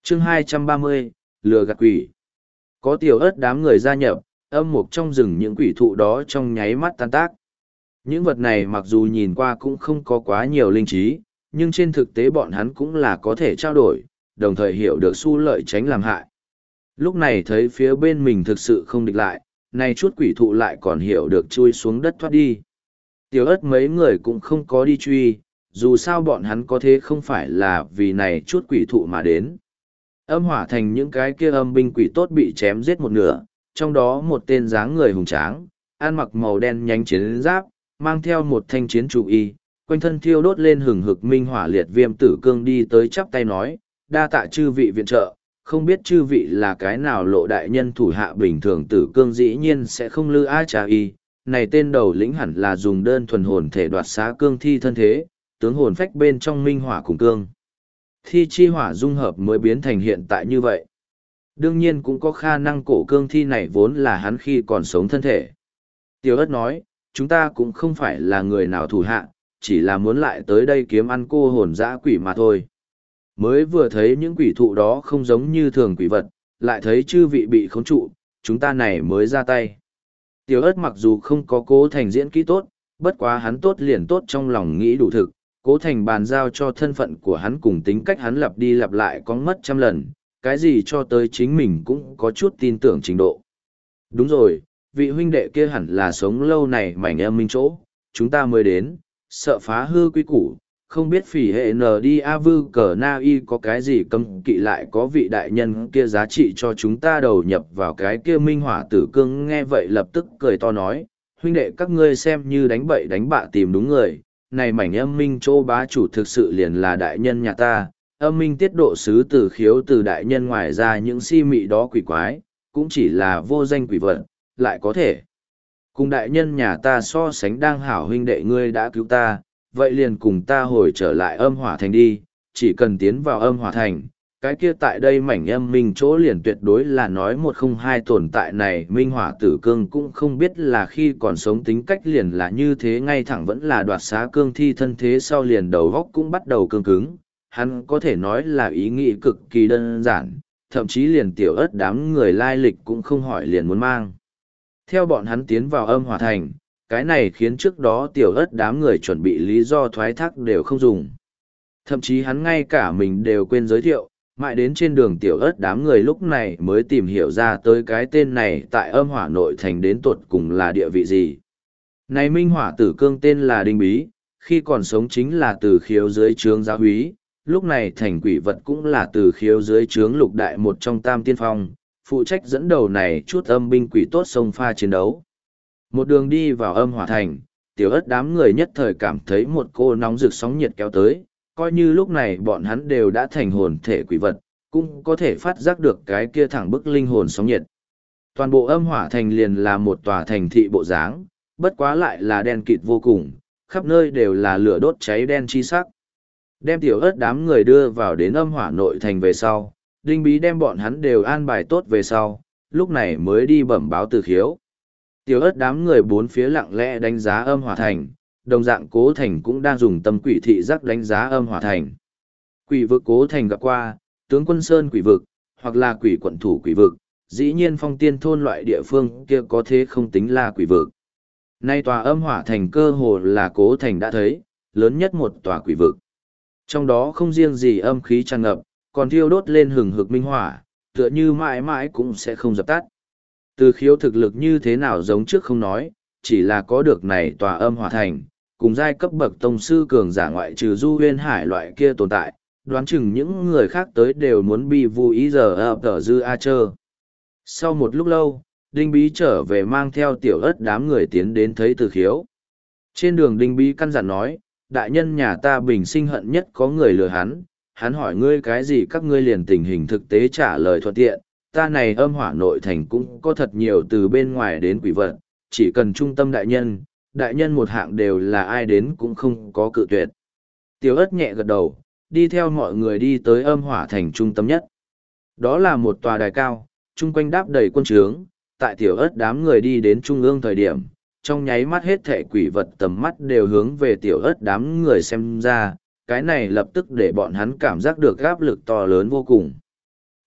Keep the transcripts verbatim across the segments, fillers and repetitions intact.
chương hai trăm ba mươi, lừa gạt quỷ. Có tiểu ớt đám người gia nhập, âm mục trong rừng những quỷ thụ đó trong nháy mắt tan tác. Những vật này mặc dù nhìn qua cũng không có quá nhiều linh trí, nhưng trên thực tế bọn hắn cũng là có thể trao đổi, đồng thời hiểu được xu lợi tránh làm hại. Lúc này thấy phía bên mình thực sự không địch lại, này chút quỷ thụ lại còn hiểu được chui xuống đất thoát đi. Tiểu ớt mấy người cũng không có đi truy, dù sao bọn hắn có thế không phải là vì này chút quỷ thụ mà đến. Âm hỏa thành những cái kia âm binh quỷ tốt bị chém giết một nửa, trong đó một tên dáng người hùng tráng, ăn mặc màu đen nhánh chiến giáp, mang theo một thanh chiến trụ y, quanh thân thiêu đốt lên hừng hực minh hỏa liệt viêm tử cương đi tới chắp tay nói, đa tạ chư vị viện trợ, không biết chư vị là cái nào lộ đại nhân thủ hạ bình thường tử cương dĩ nhiên sẽ không lư a trà y, này tên đầu lĩnh hẳn là dùng đơn thuần hồn thể đoạt xá cương thi thân thế, tướng hồn phách bên trong minh hỏa cùng cương. Thi chi hỏa dung hợp mới biến thành hiện tại như vậy. Đương nhiên cũng có khả năng cổ cương thi này vốn là hắn khi còn sống thân thể. Tiểu ất nói, chúng ta cũng không phải là người nào thủ hạ, chỉ là muốn lại tới đây kiếm ăn cô hồn dã quỷ mà thôi. Mới vừa thấy những quỷ thụ đó không giống như thường quỷ vật, lại thấy chư vị bị khống trụ, chúng ta này mới ra tay. Tiểu ất mặc dù không có cố thành diễn kỹ tốt, bất quá hắn tốt liền tốt trong lòng nghĩ đủ thực, cố thành bàn giao cho thân phận của hắn cùng tính cách hắn lặp đi lặp lại có mất trăm lần, cái gì cho tới chính mình cũng có chút tin tưởng trình độ. Đúng rồi, vị huynh đệ kia hẳn là sống lâu này mảnh em minh chỗ, chúng ta mới đến, sợ phá hư quy củ, không biết phỉ hệ n đi a vư cờ na y có cái gì cấm kỵ lại có vị đại nhân kia giá trị cho chúng ta đầu nhập vào cái kia minh hỏa tử cương. Nghe vậy lập tức cười to nói, huynh đệ các ngươi xem như đánh bậy đánh bạ tìm đúng người, này mảnh âm minh chỗ bá chủ thực sự liền là đại nhân nhà ta, âm minh tiết độ sứ từ khiếu từ đại nhân, ngoài ra những si mị đó quỷ quái, cũng chỉ là vô danh quỷ vật, lại có thể cùng đại nhân nhà ta so sánh. Đang hảo huynh đệ ngươi đã cứu ta, vậy liền cùng ta hồi trở lại âm hỏa thành đi, chỉ cần tiến vào âm hỏa thành, cái kia tại đây mảnh âm minh chỗ liền tuyệt đối là nói một không hai tồn tại. Này minh hỏa tử cương cũng không biết là khi còn sống tính cách liền là như thế, ngay thẳng vẫn là đoạt xá cương thi thân thế sau liền đầu góc cũng bắt đầu cương cứng. Hắn có thể nói là ý nghĩ cực kỳ đơn giản, thậm chí liền tiểu ớt đám người lai lịch cũng không hỏi liền muốn mang theo bọn hắn tiến vào âm hỏa thành. Cái này khiến trước đó tiểu ớt đám người chuẩn bị lý do thoái thác đều không dùng. Thậm chí hắn ngay cả mình đều quên giới thiệu, mãi đến trên đường tiểu ớt đám người lúc này mới tìm hiểu ra tới cái tên này tại âm hỏa nội thành đến tột cùng là địa vị gì. Này minh hỏa tử cương tên là Đinh Bí, khi còn sống chính là từ khiếu dưới trướng giáo úy, lúc này thành quỷ vật cũng là từ khiếu dưới trướng lục đại một trong tam tiên phong, phụ trách dẫn đầu này chút âm binh quỷ tốt sông pha chiến đấu. Một đường đi vào âm hỏa thành, tiểu ớt đám người nhất thời cảm thấy một cô nóng rực sóng nhiệt kéo tới, coi như lúc này bọn hắn đều đã thành hồn thể quỷ vật, cũng có thể phát giác được cái kia thẳng bức linh hồn sóng nhiệt. Toàn bộ âm hỏa thành liền là một tòa thành thị bộ dáng, bất quá lại là đen kịt vô cùng, khắp nơi đều là lửa đốt cháy đen chi sắc. Đem tiểu ớt đám người đưa vào đến âm hỏa nội thành về sau, Đinh Bí đem bọn hắn đều an bài tốt về sau, lúc này mới đi bẩm báo từ khiếu. Tiểu ớt đám người bốn phía lặng lẽ đánh giá âm hỏa thành, đồng dạng cố thành cũng đang dùng tâm quỷ thị giác đánh giá âm hỏa thành. Quỷ vực cố thành gặp qua, tướng quân sơn quỷ vực, hoặc là quỷ quận thủ quỷ vực, dĩ nhiên phong tiên thôn loại địa phương kia có thế không tính là quỷ vực. Nay tòa âm hỏa thành cơ hồ là cố thành đã thấy, lớn nhất một tòa quỷ vực. Trong đó không riêng gì âm khí tràn ngập, còn thiêu đốt lên hừng hực minh hỏa, tựa như mãi mãi cũng sẽ không dập tắt. Từ khiếu thực lực như thế nào giống trước không nói, chỉ là có được này tòa âm hỏa thành, cùng giai cấp bậc tông sư cường giả ngoại trừ Du Huyên Hải loại kia tồn tại, đoán chừng những người khác tới đều muốn bị vu ý giờ ập tờ dư a chơ. Sau một lúc lâu, Đinh Bí trở về mang theo tiểu ớt đám người tiến đến thấy từ khiếu. Trên đường Đinh Bí căn dặn nói, đại nhân nhà ta bình sinh hận nhất có người lừa hắn, hắn hỏi ngươi cái gì các ngươi liền tình hình thực tế trả lời thuận tiện, ta này âm hỏa nội thành cũng có thật nhiều từ bên ngoài đến quỷ vật, chỉ cần trung tâm đại nhân, đại nhân một hạng đều là ai đến cũng không có cự tuyệt. Tiểu ớt nhẹ gật đầu, đi theo mọi người đi tới âm hỏa thành trung tâm nhất. Đó là một tòa đài cao, chung quanh đáp đầy quân trướng, tại tiểu ớt đám người đi đến trung ương thời điểm, trong nháy mắt hết thệ quỷ vật tầm mắt đều hướng về tiểu ớt đám người xem ra, cái này lập tức để bọn hắn cảm giác được áp lực to lớn vô cùng.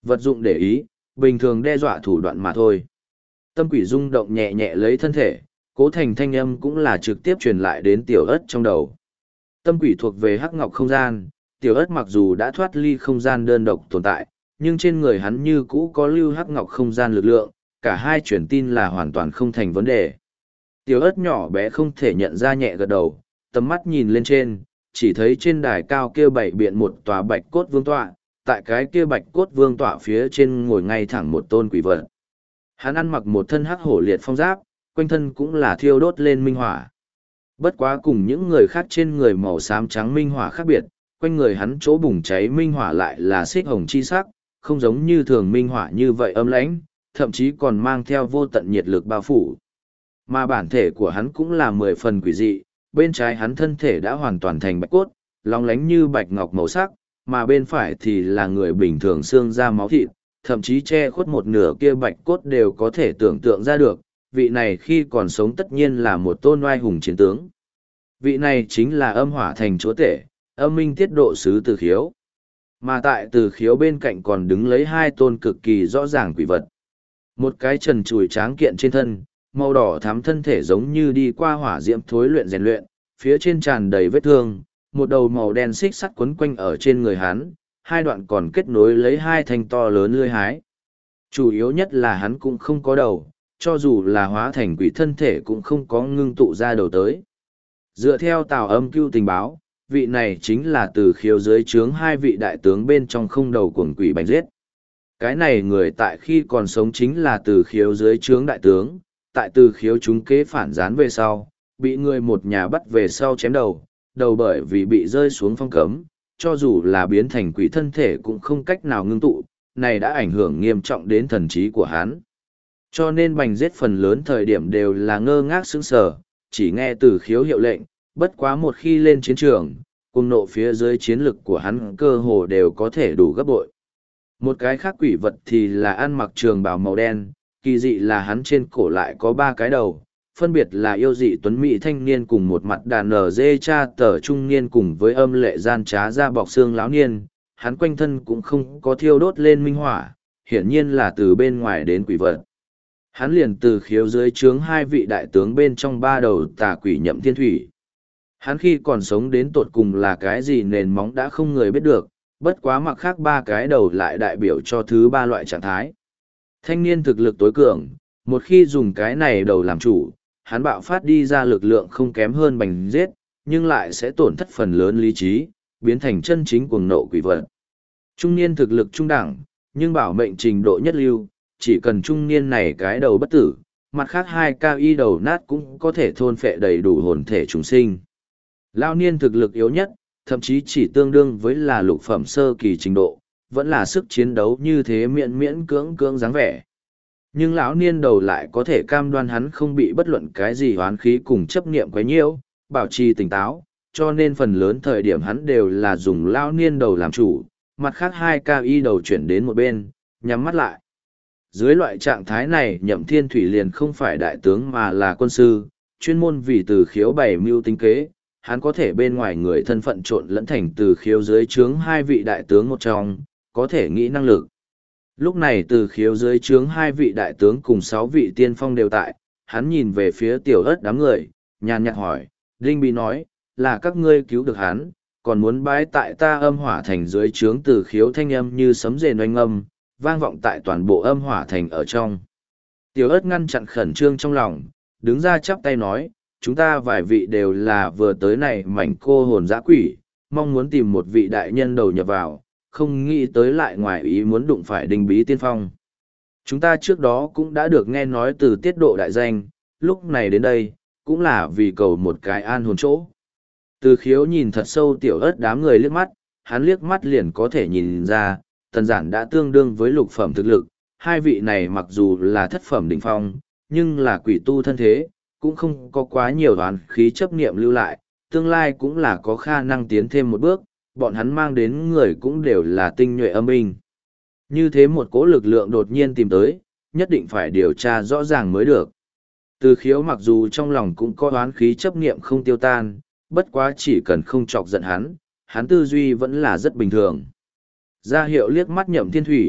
Vật dụng để ý, bình thường đe dọa thủ đoạn mà thôi. Tâm quỷ rung động nhẹ nhẹ lấy thân thể, cố thành thanh âm cũng là trực tiếp truyền lại đến tiểu ất trong đầu. Tâm quỷ thuộc về hắc ngọc không gian, tiểu ất mặc dù đã thoát ly không gian đơn độc tồn tại, nhưng trên người hắn như cũ có lưu hắc ngọc không gian lực lượng, cả hai truyền tin là hoàn toàn không thành vấn đề. Tiểu ất nhỏ bé không thể nhận ra nhẹ gật đầu, tầm mắt nhìn lên trên, chỉ thấy trên đài cao kia bảy biện một tòa bạch cốt vương tọa, tại cái kia bạch cốt vương tọa phía trên ngồi ngay thẳng một tôn quỷ vật. Hắn ăn mặc một thân hắc hổ liệt phong giáp, quanh thân cũng là thiêu đốt lên minh hỏa. Bất quá cùng những người khác trên người màu xám trắng minh hỏa khác biệt, quanh người hắn chỗ bùng cháy minh hỏa lại là xích hồng chi sắc, không giống như thường minh hỏa như vậy âm lãnh, thậm chí còn mang theo vô tận nhiệt lực bao phủ. Mà bản thể của hắn cũng là mười phần quỷ dị, bên trái hắn thân thể đã hoàn toàn thành bạch cốt, lóng lánh như bạch ngọc màu sắc, mà bên phải thì là người bình thường xương da máu thịt, thậm chí che khuất một nửa kia bạch cốt đều có thể tưởng tượng ra được, vị này khi còn sống tất nhiên là một tôn oai hùng chiến tướng. Vị này chính là âm hỏa thành chúa tể, âm minh tiết độ sứ Từ Khiếu. Mà tại Từ Khiếu bên cạnh còn đứng lấy hai tôn cực kỳ rõ ràng quỷ vật. Một cái trần trùi tráng kiện trên thân, màu đỏ thắm thân thể giống như đi qua hỏa diễm thối luyện rèn luyện, phía trên tràn đầy vết thương, một đầu màu đen xích sắt quấn quanh ở trên người hắn, hai đoạn còn kết nối lấy hai thanh to lớn lưỡi hái. Chủ yếu nhất là hắn cũng không có đầu, cho dù là hóa thành quỷ thân thể cũng không có ngưng tụ ra đầu tới. Dựa theo Tào Âm Cưu tình báo, vị này chính là Từ Khiếu dưới trướng hai vị đại tướng bên trong không đầu cuồng quỷ Bành Giết. Cái này người tại khi còn sống chính là Từ Khiếu dưới trướng đại tướng, tại Từ Khiếu chúng kế phản gián về sau, bị người một nhà bắt về sau chém đầu, đầu bởi vì bị rơi xuống phong cấm, cho dù là biến thành quỷ thân thể cũng không cách nào ngưng tụ, này đã ảnh hưởng nghiêm trọng đến thần trí của hắn. Cho nên Bành Giết phần lớn thời điểm đều là ngơ ngác sững sờ, chỉ nghe Từ Khiếu hiệu lệnh, bất quá một khi lên chiến trường, cùng nộ phía dưới chiến lực của hắn cơ hồ đều có thể đủ gấp bội. Một cái khác quỷ vật thì là ăn mặc trường bào màu đen, kỳ dị là hắn trên cổ lại có ba cái đầu, phân biệt là yêu dị tuấn mỹ thanh niên cùng một mặt đàn nở dê cha tờ trung niên cùng với âm lệ gian trá da bọc xương lão niên, hắn quanh thân cũng không có thiêu đốt lên minh hỏa, hiển nhiên là từ bên ngoài đến quỷ vật. Hắn liền Từ Khiếu dưới trướng hai vị đại tướng bên trong ba đầu tà quỷ Nhậm Thiên Thủy. Hắn khi còn sống đến tột cùng là cái gì nền móng đã không người biết được, bất quá mặc khác ba cái đầu lại đại biểu cho thứ ba loại trạng thái. Thanh niên thực lực tối cường, một khi dùng cái này đầu làm chủ, hắn bạo phát đi ra lực lượng không kém hơn Bành Giết, nhưng lại sẽ tổn thất phần lớn lý trí, biến thành chân chính cuồng nộ quỷ vật. Trung niên thực lực trung đẳng, nhưng bảo mệnh trình độ nhất lưu, chỉ cần trung niên này cái đầu bất tử, mặt khác hai cao y đầu nát cũng có thể thôn phệ đầy đủ hồn thể chúng sinh. Lao niên thực lực yếu nhất, thậm chí chỉ tương đương với là lục phẩm sơ kỳ trình độ, vẫn là sức chiến đấu như thế miễn miễn cưỡng cưỡng dáng vẻ. Nhưng lão niên đầu lại có thể cam đoan hắn không bị bất luận cái gì hoán khí cùng chấp niệm quấy nhiễu, bảo trì tỉnh táo, cho nên phần lớn thời điểm hắn đều là dùng lão niên đầu làm chủ, mặt khác hai cao y đầu chuyển đến một bên, nhắm mắt lại. Dưới loại trạng thái này Nhậm Thiên Thủy liền không phải đại tướng mà là quân sư, chuyên môn vì Từ Khiếu bày mưu tính kế, hắn có thể bên ngoài người thân phận trộn lẫn thành Từ Khiếu dưới trướng hai vị đại tướng một trong, có thể nghĩ năng lực. Lúc này Từ Khiếu dưới trướng hai vị đại tướng cùng sáu vị tiên phong đều tại, hắn nhìn về phía tiểu ớt đám người, nhàn nhạt hỏi, Đinh Bí nói, là các ngươi cứu được hắn, còn muốn bái tại ta âm hỏa thành dưới trướng Từ Khiếu thanh âm như sấm rền oanh âm, vang vọng tại toàn bộ âm hỏa thành ở trong. Tiểu ớt ngăn chặn khẩn trương trong lòng, đứng ra chắp tay nói, chúng ta vài vị đều là vừa tới này mảnh cô hồn dã quỷ, mong muốn tìm một vị đại nhân đầu nhập vào, không nghĩ tới lại ngoài ý muốn đụng phải Đinh Bí tiên phong. Chúng ta trước đó cũng đã được nghe nói từ tiết độ đại danh, lúc này đến đây, cũng là vì cầu một cái an hồn chỗ. Từ Khiếu nhìn thật sâu tiểu ớt đám người liếc mắt, hắn liếc mắt liền có thể nhìn ra, tần giản đã tương đương với lục phẩm thực lực, hai vị này mặc dù là thất phẩm đỉnh phong, nhưng là quỷ tu thân thế, cũng không có quá nhiều đoán khí chấp niệm lưu lại, tương lai cũng là có khả năng tiến thêm một bước, bọn hắn mang đến người cũng đều là tinh nhuệ âm binh. Như thế một cỗ lực lượng đột nhiên tìm tới, nhất định phải điều tra rõ ràng mới được. Từ Khiếu mặc dù trong lòng cũng có đoán khí chấp niệm không tiêu tan, bất quá chỉ cần không chọc giận hắn, hắn tư duy vẫn là rất bình thường. Ra hiệu liếc mắt Nhậm Thiên Thủy,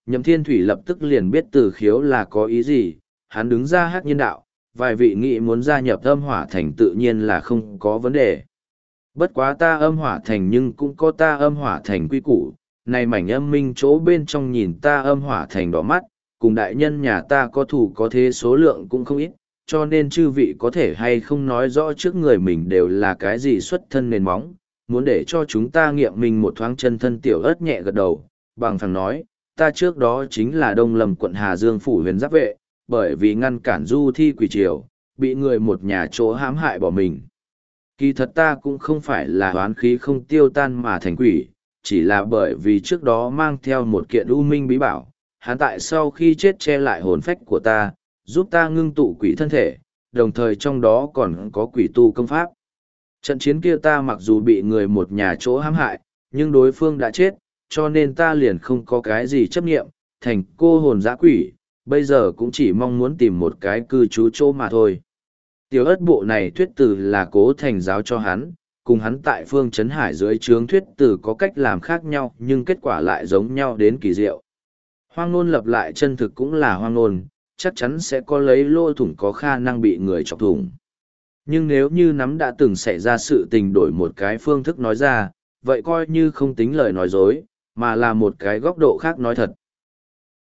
Nhậm Thiên Thủy lập tức liền biết Từ Khiếu là có ý gì, hắn đứng ra hắc nhiên đạo, vài vị nghị muốn gia nhập âm hỏa thành tự nhiên là không có vấn đề. Bất quá ta âm hỏa thành nhưng cũng có ta âm hỏa thành quy củ, này mảnh âm minh chỗ bên trong nhìn ta âm hỏa thành đỏ mắt, cùng đại nhân nhà ta có thủ có thế số lượng cũng không ít, cho nên chư vị có thể hay không nói rõ trước người mình đều là cái gì xuất thân nền móng, muốn để cho chúng ta nghiệm mình một thoáng chân thân. Tiểu Ất nhẹ gật đầu, bằng phẳng nói, ta trước đó chính là Đông Lâm quận Hà Dương phủ huyền giáp vệ, bởi vì ngăn cản du thi quỷ triều, bị người một nhà chỗ hãm hại bỏ mình. Kỳ thật ta cũng không phải là oán khí không tiêu tan mà thành quỷ, chỉ là bởi vì trước đó mang theo một kiện u minh bí bảo, hắn tại sau khi chết che lại hồn phách của ta, giúp ta ngưng tụ quỷ thân thể, đồng thời trong đó còn có quỷ tu công pháp. Trận chiến kia ta mặc dù bị người một nhà chỗ hãm hại, nhưng đối phương đã chết, cho nên ta liền không có cái gì chấp nghiệm, thành cô hồn dã quỷ, bây giờ cũng chỉ mong muốn tìm một cái cư trú chỗ mà thôi. Tiểu Ất bộ này thuyết từ là Cố Thành giáo cho hắn, cùng hắn tại phương Trấn Hải dưới trướng thuyết từ có cách làm khác nhau nhưng kết quả lại giống nhau đến kỳ diệu. Hoang ngôn lập lại chân thực cũng là hoang ngôn, chắc chắn sẽ có lấy lỗ thủng có khả năng bị người chọc thủng. Nhưng nếu như nắm đã từng xảy ra sự tình đổi một cái phương thức nói ra, vậy coi như không tính lời nói dối, mà là một cái góc độ khác nói thật.